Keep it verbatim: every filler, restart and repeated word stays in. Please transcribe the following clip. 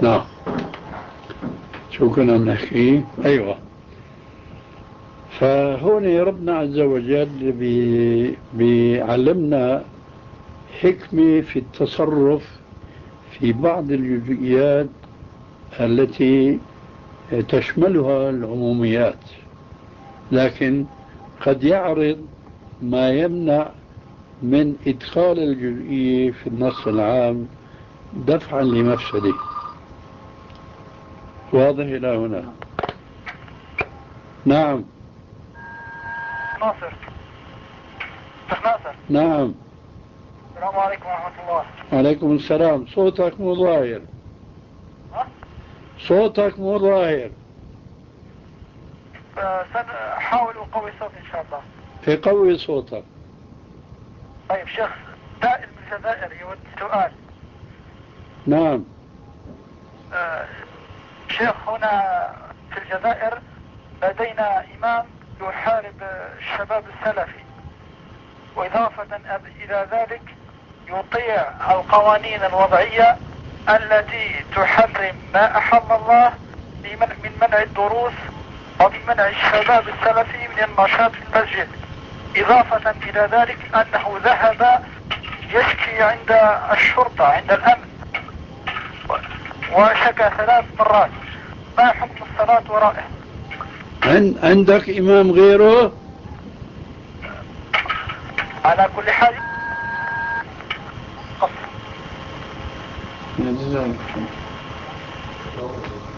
نعم. شو كنا بنحكي؟ أيوة. فهون ربنا عز وجل بي بيعلمنا حكمة في التصرف في بعض الجزئيات التي تشملها العموميات، لكن قد يعرض ما يمنع من إدخال الجزئية في النص العام دفعا لمفسده. واضح إلى هنا؟ نعم. ناصر. شيخ ناصر. نعم. السلام عليكم ورحمة الله. عليكم السلام. صوتك مو ظاهر. ها؟ صوتك مو ظاهر. سنحاول أقوي صوتي إن شاء الله. يقوي صوتك. طيب شيخ، سائل من الجزائر يود سؤال. نعم. آه شيخ، هنا في الجزائر لدينا إمام يحارب الشباب السلفي، وإضافة إلى ذلك يطيع القوانين الوضعية التي تحرم ما أحل الله من منع الدروس ومن منع الشباب السلفي من النشاط في المسجد. إضافة إلى ذلك أنه ذهب يشكي عند الشرطة عند الأمن وشكى ثلاث مرات. ما حكم الصلاة ورائه؟ عندك إمام غيره؟ على كل حال قصر.